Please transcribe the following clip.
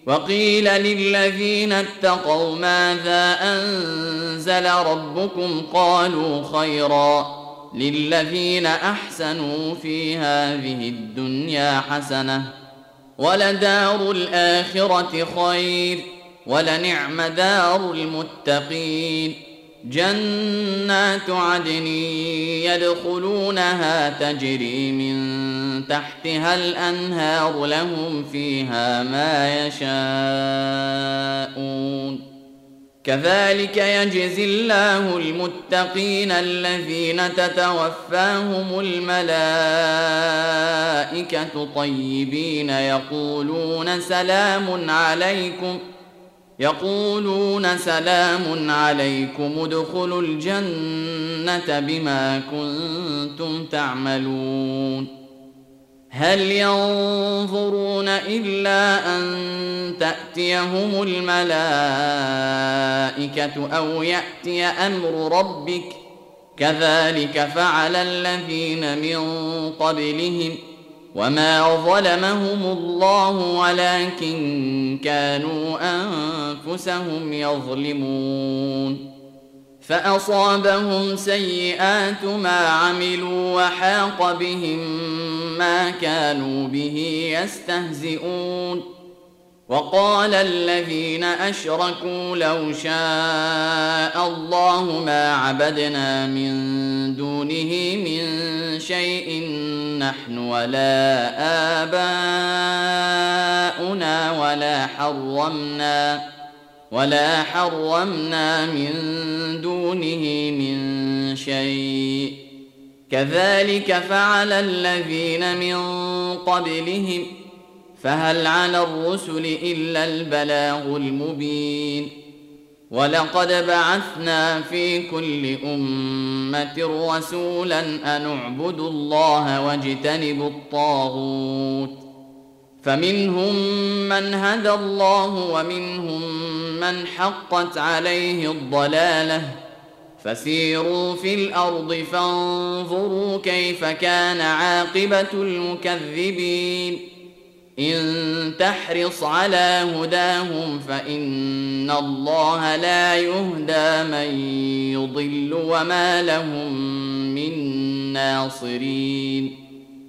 وقيل للذين اتقوا ماذا أنزل ربكم قالوا خيرا للذين أحسنوا في هذه الدنيا حسنة ولدار الآخرة خير ولنعم دار المتقين جنات عدن يدخلونها تجري من تحتها الأنهار لهم فيها ما يشاءون كذلك يجزي الله المتقين الذين تتوفاهم الملائكة طيبين يقولون سلام عليكم ادخلوا الجنة بما كنتم تعملون هل ينظرون إلا أن تأتيهم الملائكة أو يأتي أمر ربك كذلك فعل الذين من قبلهم وما ظلمهم الله ولكن كانوا أنفسهم يظلمون فأصابهم سيئات ما عملوا وحاق بهم ما كانوا به يستهزئون وقال الذين أشركوا لو شاء الله ما عبدنا من دونه من شيء نحن ولا آباؤنا ولا حرمنا من دونه من شيء كذلك فعل الذين من قبلهم فهل على الرسل إلا البلاغ المبين ولقد بعثنا في كل أمة رسولا أن اعبدوا الله واجتنبوا الطاغوت فمنهم من هدى الله ومنهم من حقت عليه الضلالة فسيروا في الأرض فانظروا كيف كان عاقبة المكذبين إن تحرص على هداهم فإن الله لا يهدى من يضل وما لهم من ناصرين